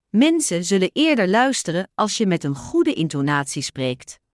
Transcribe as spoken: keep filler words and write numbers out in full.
Mensen zullen eerder luisteren als je met een goede intonatie spreekt.